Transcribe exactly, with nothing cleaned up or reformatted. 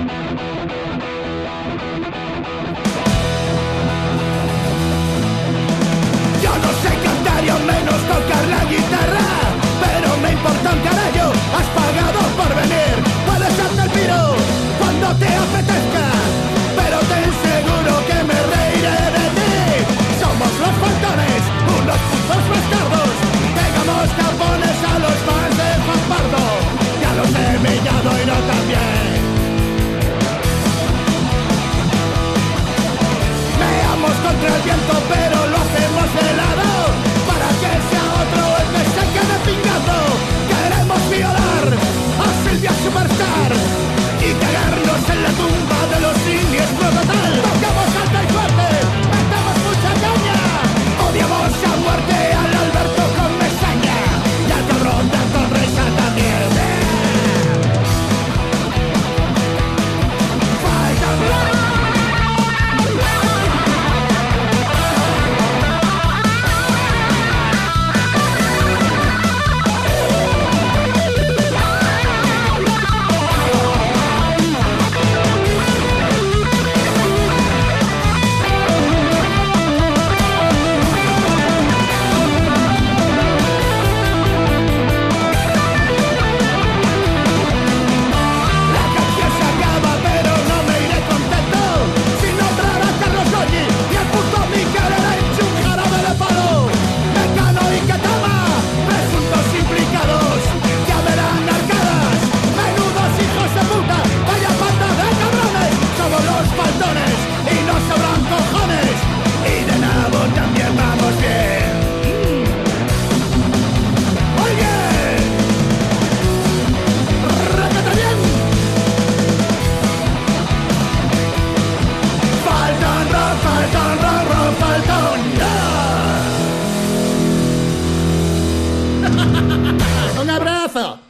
Yo no sé cantar y aún menos tocar la guitarra, pero me importa un carajo, has pagado por venir. Puedes hacerte el piro cuando te apetezca, pero ten seguro que me reiré de ti. Somos los faltones, unos putos bastardos. Pegamos tapones a los fans de Juan Pardo y a los de Mellado y no también. Meamos contra el viento, pero lo hacemos de lado, para que sea otro el que se quede pingando. Queremos violar a Silvia Superstar y cagarnos en la tumba de los siniestro total. Tocamos alta y fuerte, metemos mucha caña, odiamos a muerte al Alberto con Mesaña y al cabrón de Torresa también. Falta un un abrazo.